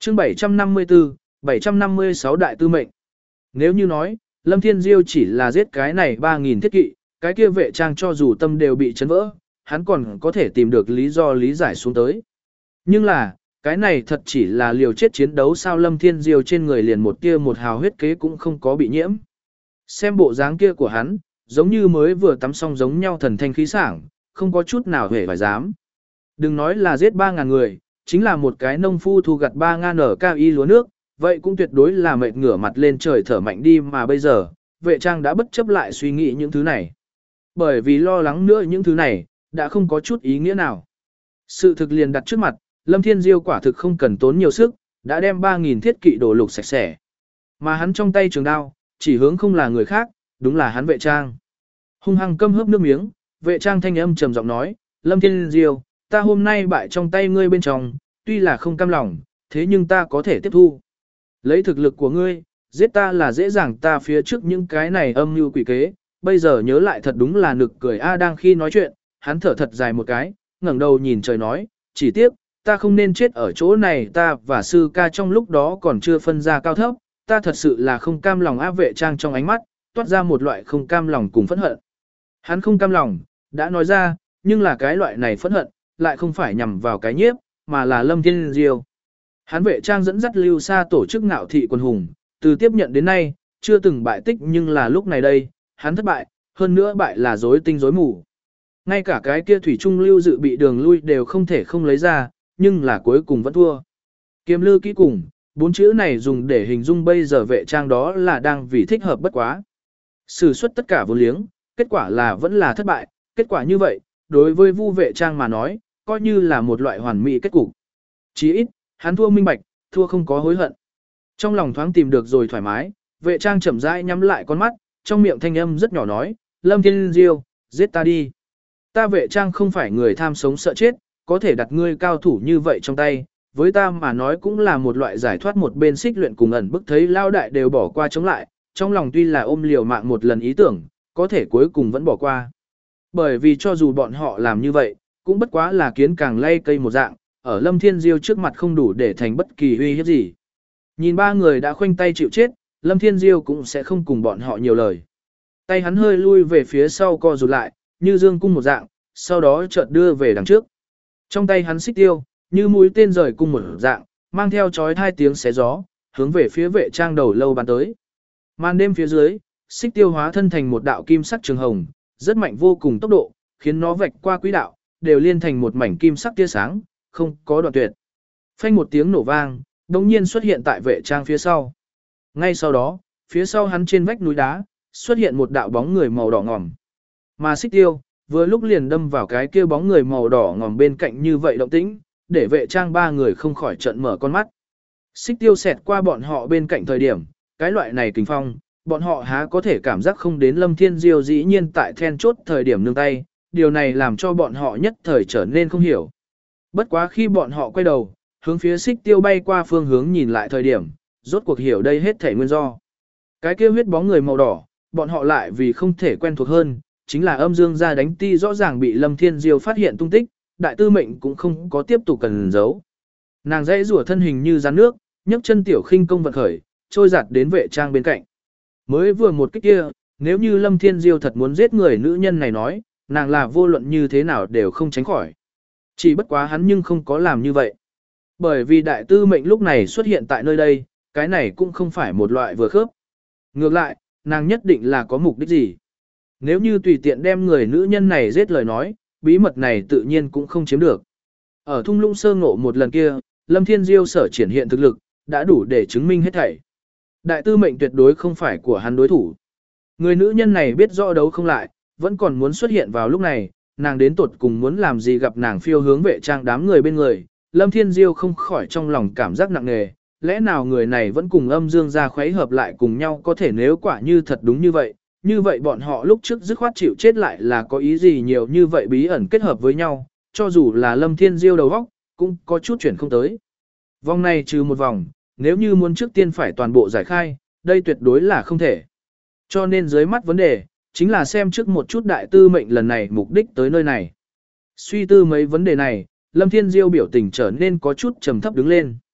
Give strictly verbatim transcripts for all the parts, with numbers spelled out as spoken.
chương bảy trăm năm mươi tư, bảy trăm năm mươi sáu đại tư mệnh. Nếu như nói, Lâm Thiên Diêu chỉ là giết cái này ba nghìn thiết kỵ, cái kia vệ trang cho dù tâm đều bị chấn vỡ, hắn còn có thể tìm được lý do lý giải xuống tới. Nhưng là, cái này thật chỉ là liều chết chiến đấu sao Lâm Thiên Diêu trên người liền một tia một hào huyết kế cũng không có bị nhiễm. Xem bộ dáng kia của hắn, giống như mới vừa tắm xong giống nhau thần thanh khí sảng, không có chút nào hề phải dám. Đừng nói là giết ba ngàn người, chính là một cái nông phu thu gặt ba ngàn ở cao y lúa nước, vậy cũng tuyệt đối là mệt ngửa mặt lên trời thở mạnh đi mà bây giờ, vệ trang đã bất chấp lại suy nghĩ những thứ này. Bởi vì lo lắng nữa những thứ này, đã không có chút ý nghĩa nào. Sự thực liền đặt trước mặt, Lâm Thiên Diêu quả thực không cần tốn nhiều sức, đã đem ba nghìn thiết kỵ đổ lục sạch sẽ. Mà hắn trong tay trường đao, chỉ hướng không là người khác, đúng là hắn vệ trang. Hung hăng câm hớp nước miếng, vệ trang thanh âm trầm giọng nói, Lâm Thiên Diêu, ta hôm nay bại trong tay ngươi bên trong, tuy là không cam lòng, thế nhưng ta có thể tiếp thu. Lấy thực lực của ngươi, giết ta là dễ dàng ta phía trước những cái này âm mưu quỷ kế, bây giờ nhớ lại thật đúng là nực cười a đang khi nói chuyện, hắn thở thật dài một cái, ngẩng đầu nhìn trời nói, chỉ tiếc, ta không nên chết ở chỗ này ta và sư ca trong lúc đó còn chưa phân ra cao thấp, ta thật sự là không cam lòng áp vệ trang trong ánh mắt, toát ra một loại không cam lòng cùng phẫn hận. Hắn không cam lòng, đã nói ra, nhưng là cái loại này phẫn hận, lại không phải nhằm vào cái nhiếp, mà là Lâm Thiên Diêu. Hắn vệ trang dẫn dắt lưu xa tổ chức ngạo thị quân hùng, từ tiếp nhận đến nay, chưa từng bại tích nhưng là lúc này đây, hắn thất bại, hơn nữa bại là rối tinh rối mù. Ngay cả cái kia thủy trung lưu dự bị đường lui đều không thể không lấy ra, nhưng là cuối cùng vẫn thua. Kiếm lư kỹ cùng, bốn chữ này dùng để hình dung bây giờ vệ trang đó là đang vì thích hợp bất quá. Sử xuất tất cả vốn liếng, kết quả là vẫn là thất bại, kết quả như vậy, đối với Vu vệ trang mà nói, coi như là một loại hoàn mỹ kết cục. Chỉ ít, hắn thua minh bạch, thua không có hối hận. Trong lòng thoáng tìm được rồi thoải mái, vệ trang chậm rãi nhắm lại con mắt, trong miệng thanh âm rất nhỏ nói, Lâm Thiên Diêu, giết ta đi. Ta vệ trang không phải người tham sống sợ chết, có thể đặt ngươi cao thủ như vậy trong tay, với ta mà nói cũng là một loại giải thoát một bên xích luyện cùng ẩn bức thấy lao đại đều bỏ qua chống lại, trong lòng tuy là ôm liều mạng một lần ý tưởng, có thể cuối cùng vẫn bỏ qua. Bởi vì cho dù bọn họ làm như vậy, cũng bất quá là kiến càng lay cây một dạng, ở Lâm Thiên Diêu trước mặt không đủ để thành bất kỳ uy hiếp gì. Nhìn ba người đã khoanh tay chịu chết, Lâm Thiên Diêu cũng sẽ không cùng bọn họ nhiều lời. Tay hắn hơi lui về phía sau co rụt lại, như dương cung một dạng, sau đó chợt đưa về đằng trước. Trong tay hắn xích tiêu, như mũi tên rời cung một dạng, mang theo chói hai tiếng xé gió, hướng về phía vệ trang đầu lâu bắn tới. Màn đêm phía dưới, xích tiêu hóa thân thành một đạo kim sắc trường hồng, rất mạnh vô cùng tốc độ, khiến nó vạch qua quỹ đạo, đều liên thành một mảnh kim sắc tia sáng, không có đoạn tuyệt. Phanh một tiếng nổ vang, đột nhiên xuất hiện tại vệ trang phía sau. Ngay sau đó, phía sau hắn trên vách núi đá, xuất hiện một đạo bóng người màu đỏ ngòm. Mà xích tiêu, vừa lúc liền đâm vào cái kia bóng người màu đỏ ngòm bên cạnh như vậy động tĩnh, để vệ trang ba người không khỏi trợn mở con mắt. Xích tiêu xẹt qua bọn họ bên cạnh thời điểm, cái loại này kình phong, bọn họ há có thể cảm giác không đến Lâm Thiên Diêu dĩ nhiên tại then chốt thời điểm nương tay, điều này làm cho bọn họ nhất thời trở nên không hiểu. Bất quá khi bọn họ quay đầu, hướng phía xích tiêu bay qua phương hướng nhìn lại thời điểm, rốt cuộc hiểu đây hết thể nguyên do. Cái kia huyết bóng người màu đỏ, bọn họ lại vì không thể quen thuộc hơn, chính là âm dương gia đánh ti rõ ràng bị Lâm Thiên Diêu phát hiện tung tích, đại tư mệnh cũng không có tiếp tục cần giấu. Nàng dãy rủa thân hình như rắn nước, nhấc chân tiểu khinh công vận khởi, trôi giặt đến vệ trang bên cạnh. Mới vừa một cái kia, nếu như Lâm Thiên Diêu thật muốn giết người nữ nhân này nói, nàng là vô luận như thế nào đều không tránh khỏi. Chỉ bất quá hắn nhưng không có làm như vậy. Bởi vì đại tư mệnh lúc này xuất hiện tại nơi đây, cái này cũng không phải một loại vừa khớp. Ngược lại, nàng nhất định là có mục đích gì. Nếu như tùy tiện đem người nữ nhân này giết lời nói, bí mật này tự nhiên cũng không chiếm được. Ở thung lũng sơ ngộ một lần kia, Lâm Thiên Diêu sở triển hiện thực lực, đã đủ để chứng minh hết thảy. Đại tư mệnh tuyệt đối không phải của hắn đối thủ. Người nữ nhân này biết rõ đấu không lại, vẫn còn muốn xuất hiện vào lúc này, nàng đến tuột cùng muốn làm gì gặp nàng phiêu hướng vệ trang đám người bên người. Lâm Thiên Diêu không khỏi trong lòng cảm giác nặng nề, lẽ nào người này vẫn cùng âm dương gia khuấy hợp lại cùng nhau có thể nếu quả như thật đúng như vậy, như vậy bọn họ lúc trước dứt khoát chịu chết lại là có ý gì nhiều như vậy bí ẩn kết hợp với nhau, cho dù là Lâm Thiên Diêu đầu óc cũng có chút chuyển không tới. Vòng này trừ một vòng, nếu như muốn trước tiên phải toàn bộ giải khai, đây tuyệt đối là không thể. Cho nên dưới mắt vấn đề, chính là xem trước một chút đại tư mệnh lần này mục đích tới nơi này. Suy tư mấy vấn đề này, Lâm Thiên Diêu biểu tình trở nên có chút trầm thấp đứng lên.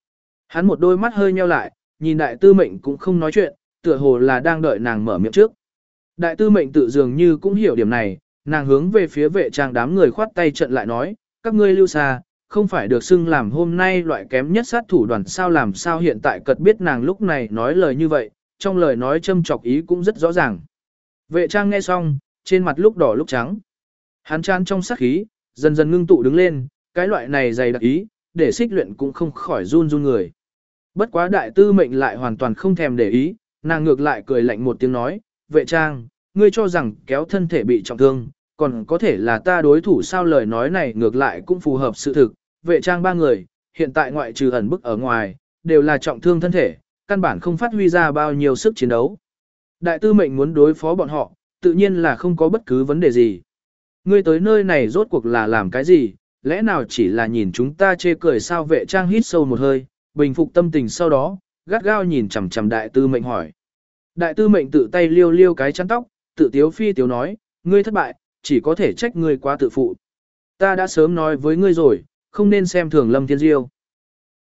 Hắn một đôi mắt hơi nheo lại, nhìn đại tư mệnh cũng không nói chuyện, tựa hồ là đang đợi nàng mở miệng trước. Đại tư mệnh tự dường như cũng hiểu điểm này, nàng hướng về phía vệ trang đám người khoát tay trận lại nói, các ngươi lưu xa, không phải được xưng làm hôm nay loại kém nhất sát thủ đoàn sao làm sao hiện tại cật biết nàng lúc này nói lời như vậy, trong lời nói châm chọc ý cũng rất rõ ràng. Vệ trang nghe xong, trên mặt lúc đỏ lúc trắng. Hắn chán trong sát khí, dần dần ngưng tụ đứng lên, cái loại này dày đặc ý, để xích luyện cũng không khỏi run run người. Bất quá đại tư mệnh lại hoàn toàn không thèm để ý, nàng ngược lại cười lạnh một tiếng nói, vệ trang, ngươi cho rằng kéo thân thể bị trọng thương, còn có thể là ta đối thủ sao lời nói này ngược lại cũng phù hợp sự thực, vệ trang ba người, hiện tại ngoại trừ ẩn bức ở ngoài, đều là trọng thương thân thể, căn bản không phát huy ra bao nhiêu sức chiến đấu. Đại tư mệnh muốn đối phó bọn họ, tự nhiên là không có bất cứ vấn đề gì. Ngươi tới nơi này rốt cuộc là làm cái gì, lẽ nào chỉ là nhìn chúng ta chê cười sao vệ trang hít sâu một hơi, bình phục tâm tình sau đó, gắt gao nhìn chằm chằm đại tư mệnh hỏi. Đại tư mệnh tự tay liêu liêu cái chăn tóc, tự tiếu phi tiếu nói, ngươi thất bại, chỉ có thể trách ngươi quá tự phụ. Ta đã sớm nói với ngươi rồi, không nên xem thường Lâm Thiên Diêu.